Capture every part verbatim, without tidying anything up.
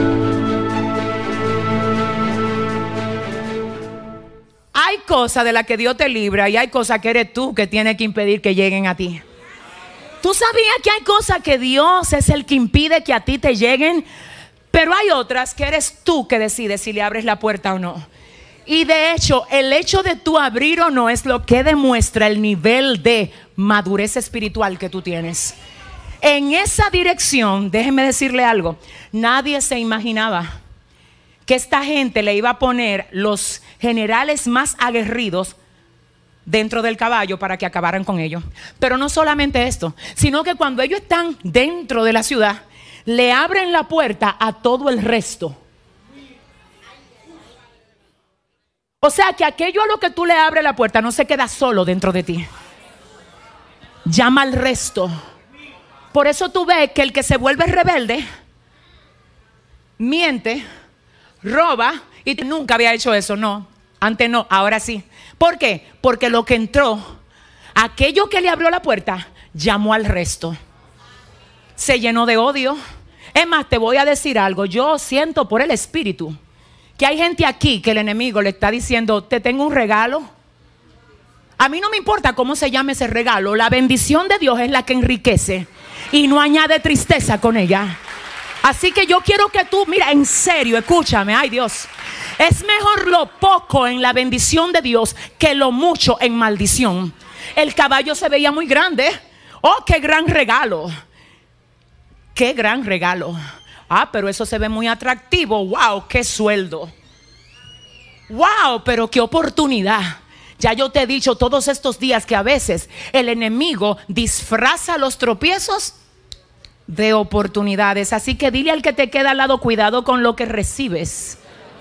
Hay cosas de las que Dios te libra y hay cosas que eres tú que tienes que impedir que lleguen a ti. ¿Tú sabías que hay cosas que Dios es el que impide que a ti te lleguen? Pero hay otras que eres tú que decides si le abres la puerta o no. Y de hecho, el hecho de tú abrir o no es lo que demuestra el nivel de madurez espiritual que tú tienes. En esa dirección, déjenme decirle algo, nadie se imaginaba que esta gente le iba a poner los generales más aguerridos dentro del caballo para que acabaran con ellos. Pero no solamente esto, sino que cuando ellos están dentro de la ciudad, le abren la puerta a todo el resto. O sea que aquello a lo que tú le abres la puerta no se queda solo dentro de ti. Llama al resto. Por eso tú ves que el que se vuelve rebelde miente, roba, y nunca había hecho eso, no, antes no, ahora sí. ¿Por qué? Porque lo que entró, aquello que le abrió la puerta, llamó al resto. Se llenó de odio. Es más, te voy a decir algo, yo siento por el Espíritu que hay gente aquí que el enemigo le está diciendo, te tengo un regalo. A mí no me importa cómo se llame ese regalo, la bendición de Dios es la que enriquece y no añade tristeza con ella. Así que yo quiero que tú, mira, en serio, escúchame, ay Dios, es mejor lo poco en la bendición de Dios que lo mucho en maldición. El caballo se veía muy grande. Oh, qué gran regalo. Qué gran regalo. Ah, pero eso se ve muy atractivo. Wow, qué sueldo. Wow, pero qué oportunidad. Ya yo te he dicho todos estos días que a veces el enemigo disfraza los tropiezos de oportunidades. Así que dile al que te queda al lado, cuidado con lo que recibes.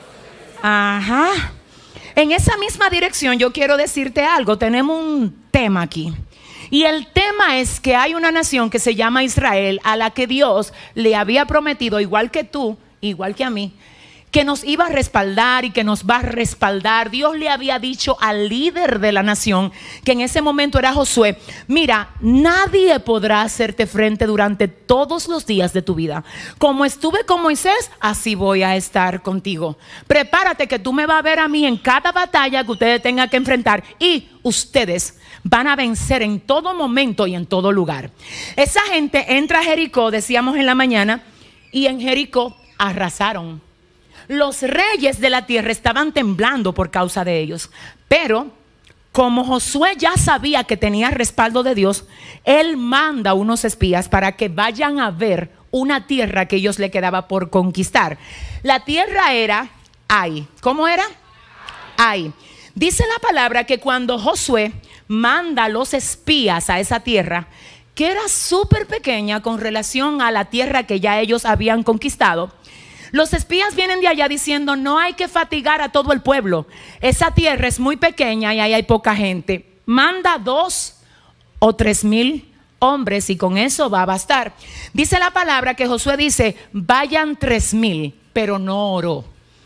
Ajá. En esa misma dirección yo quiero decirte algo. Tenemos un tema aquí. Y el tema es que hay una nación que se llama Israel, a la que Dios le había prometido, igual que tú, igual que a mí, que nos iba a respaldar y que nos va a respaldar. Dios le había dicho al líder de la nación, que en ese momento era Josué, mira, nadie podrá hacerte frente durante todos los días de tu vida. Como estuve con Moisés, así voy a estar contigo. Prepárate que tú me vas a ver a mí en cada batalla que ustedes tengan que enfrentar y ustedes van a vencer en todo momento y en todo lugar. Esa gente entra a Jericó, decíamos en la mañana, y en Jericó arrasaron. Los reyes de la tierra estaban temblando por causa de ellos. Pero como Josué ya sabía que tenía respaldo de Dios, él manda unos espías para que vayan a ver una tierra que ellos le quedaba por conquistar. La tierra era Ai. ¿Cómo era? Ai. Dice la palabra que cuando Josué manda a los espías a esa tierra, que era súper pequeña con relación a la tierra que ya ellos habían conquistado, los espías vienen de allá diciendo, no hay que fatigar a todo el pueblo. Esa tierra es muy pequeña y ahí hay poca gente. Manda dos o tres mil hombres y con eso va a bastar. Dice la palabra que Josué dice, vayan tres mil, pero no oró.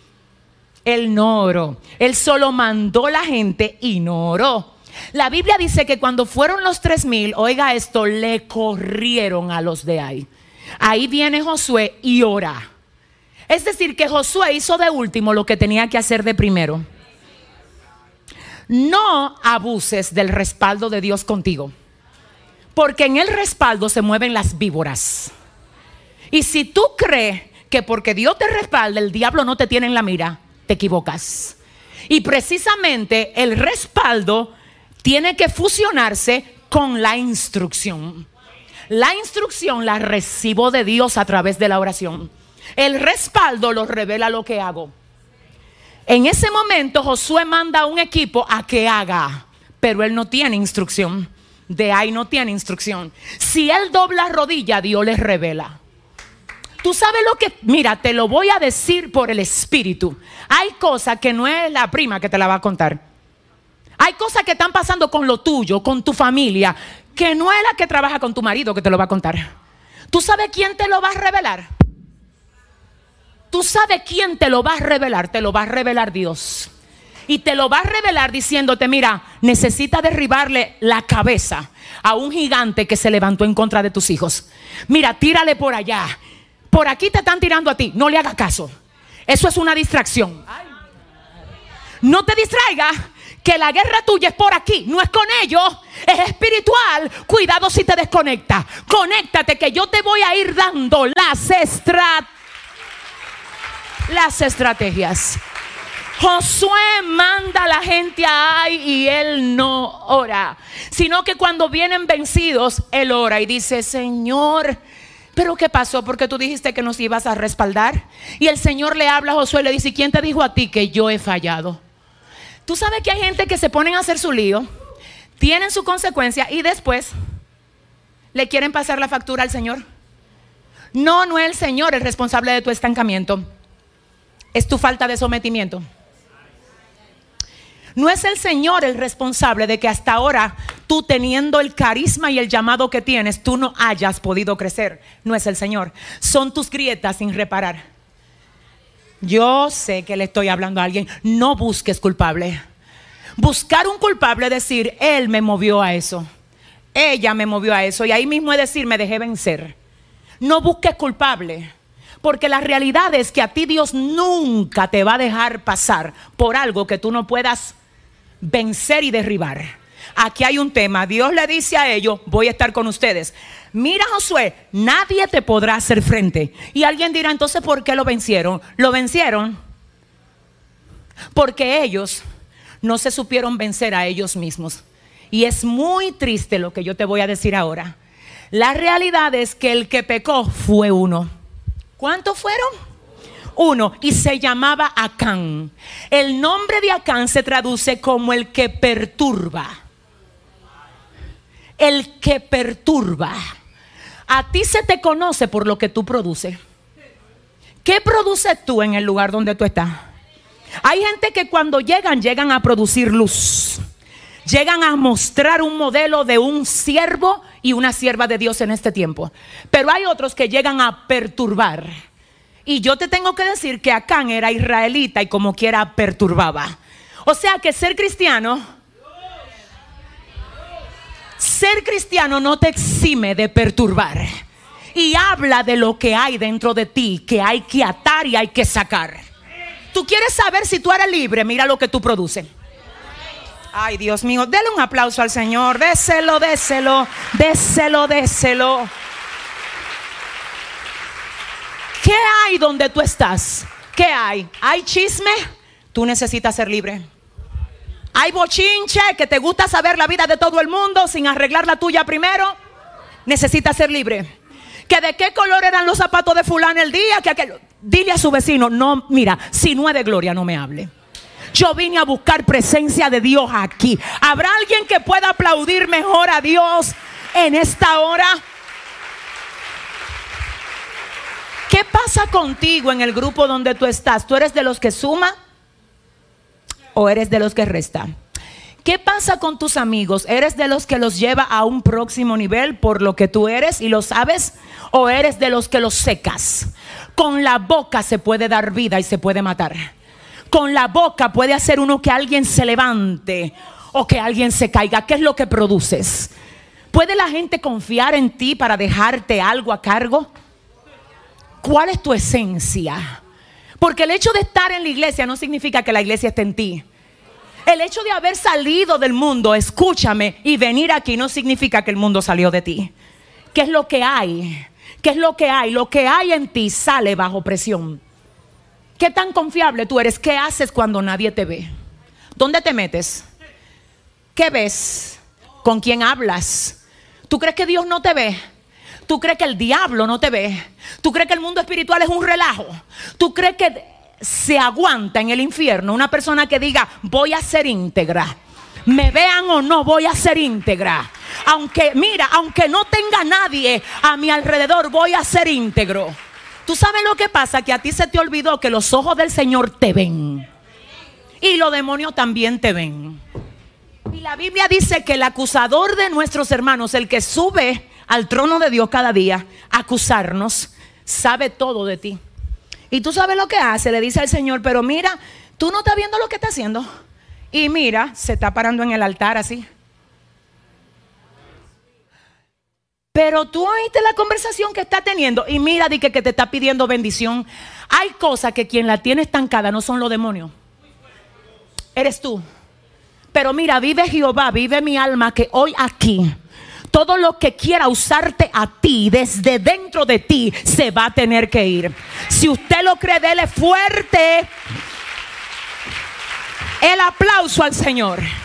Él no oró. Él solo mandó la gente y no oró. La Biblia dice que cuando fueron los tres mil, oiga esto, le corrieron a los de ahí. Ahí viene Josué y ora. Es decir, que Josué hizo de último lo que tenía que hacer de primero. No abuses del respaldo de Dios contigo, porque en el respaldo se mueven las víboras. Y si tú crees que porque Dios te respalda el diablo no te tiene en la mira, te equivocas. Y precisamente el respaldo tiene que fusionarse con la instrucción. La instrucción la recibo de Dios a través de la oración. El respaldo lo revela lo que hago. En ese momento Josué manda a un equipo a que haga, pero él no tiene instrucción. De ahí no tiene instrucción. Si él dobla rodilla, Dios les revela. Tú sabes lo que, mira, te lo voy a decir por el Espíritu. Hay cosas que no es la prima que te la va a contar. Hay cosas que están pasando con lo tuyo, con tu familia, que no es la que trabaja con tu marido que te lo va a contar. ¿Tú sabes quién te lo va a revelar? ¿Tú sabes quién te lo va a revelar? Te lo va a revelar Dios. Y te lo va a revelar diciéndote, mira, necesita derribarle la cabeza a un gigante que se levantó en contra de tus hijos. Mira, tírale por allá. Por aquí te están tirando a ti. No le hagas caso. Eso es una distracción. No te distraigas, que la guerra tuya es por aquí, no es con ellos, es espiritual. Cuidado si te desconectas. Conéctate, que yo te voy a ir dando las estra- las estrategias. Josué manda a la gente a Ai y él no ora, sino que cuando vienen vencidos, él ora y dice: Señor, ¿pero qué pasó? Porque tú dijiste que nos ibas a respaldar. Y el Señor le habla a Josué y le dice: ¿quién te dijo a ti que yo he fallado? Tú sabes que hay gente que se ponen a hacer su lío, tienen su consecuencia y después le quieren pasar la factura al Señor. No, no es el Señor el responsable de tu estancamiento, es tu falta de sometimiento. No es el Señor el responsable de que hasta ahora tú, teniendo el carisma y el llamado que tienes, tú no hayas podido crecer. No es el Señor. Son tus grietas sin reparar. Yo sé que le estoy hablando a alguien. No busques culpable. Buscar un culpable es decir: él me movió a eso, ella me movió a eso, y ahí mismo es decir: me dejé vencer. No busques culpable, porque la realidad es que a ti Dios nunca te va a dejar pasar por algo que tú no puedas vencer y derribar. Aquí hay un tema. Dios le dice a ellos: voy a estar con ustedes. Mira, Josué, nadie te podrá hacer frente. Y alguien dirá: entonces, ¿por qué lo vencieron? Lo vencieron porque ellos no se supieron vencer a ellos mismos. Y es muy triste lo que yo te voy a decir ahora. La realidad es que el que pecó fue uno. ¿Cuántos fueron? Uno, y se llamaba Acán. El nombre de Acán se traduce como el que perturba. El que perturba. A ti se te conoce por lo que tú produces. ¿Qué produces tú en el lugar donde tú estás? Hay gente que cuando llegan, llegan a producir luz. Llegan a mostrar un modelo de un siervo y una sierva de Dios en este tiempo. Pero hay otros que llegan a perturbar. Y yo te tengo que decir que Acán era israelita y como quiera perturbaba. O sea que ser cristiano, ser cristiano no te exime de perturbar. Y habla de lo que hay dentro de ti, que hay que atar y hay que sacar. Tú quieres saber si tú eres libre, mira lo que tú produces. Ay, Dios mío, dele un aplauso al Señor. Déselo, déselo, déselo, déselo. ¿Qué hay donde tú estás? ¿Qué hay? ¿Hay chisme? Tú necesitas ser libre. ¿Hay bochinche que te gusta saber la vida de todo el mundo sin arreglar la tuya primero? Necesitas ser libre. ¿Que de qué color eran los zapatos de fulano el día? Que aquel... Dile a su vecino: no, mira, si no es de gloria no me hable. Yo vine a buscar presencia de Dios aquí. ¿Habrá alguien que pueda aplaudir mejor a Dios en esta hora? ¿Qué pasa contigo en el grupo donde tú estás? ¿Tú eres de los que suma o eres de los que resta? ¿Qué pasa con tus amigos? ¿Eres de los que los lleva a un próximo nivel por lo que tú eres y lo sabes? ¿O eres de los que los secas? Con la boca se puede dar vida y se puede matar. Con la boca puede hacer uno que alguien se levante o que alguien se caiga. ¿Qué es lo que produces? ¿Puede la gente confiar en ti para dejarte algo a cargo? ¿Cuál es tu esencia? Porque el hecho de estar en la iglesia no significa que la iglesia esté en ti. El hecho de haber salido del mundo, escúchame, y venir aquí no significa que el mundo salió de ti. ¿Qué es lo que hay? ¿Qué es lo que hay? Lo que hay en ti sale bajo presión. ¿Qué tan confiable tú eres? ¿Qué haces cuando nadie te ve? ¿Dónde te metes? ¿Qué ves? ¿Con quién hablas? ¿Tú crees que Dios no te ve? ¿Tú crees que el diablo no te ve? ¿Tú crees que el mundo espiritual es un relajo? ¿Tú crees que se aguanta en el infierno una persona que diga: voy a ser íntegra? Me vean o no, voy a ser íntegra. Aunque, mira, aunque no tenga nadie a mi alrededor, voy a ser íntegro. ¿Tú sabes lo que pasa? Que a ti se te olvidó que los ojos del Señor te ven. Y los demonios también te ven. Y la Biblia dice que el acusador de nuestros hermanos, el que sube al trono de Dios cada día a acusarnos, sabe todo de ti. Y tú sabes lo que hace, le dice al Señor: pero mira, tú no estás viendo lo que está haciendo. Y mira, se está parando en el altar así. Pero tú oíste la conversación que está teniendo y mira, di que, que te está pidiendo bendición. Hay cosas que quien la tiene estancada no son los demonios, eres tú. Pero mira, vive Jehová, vive mi alma, que hoy aquí todo lo que quiera usarte a ti, desde dentro de ti, se va a tener que ir. Si usted lo cree, dele fuerte el aplauso al Señor.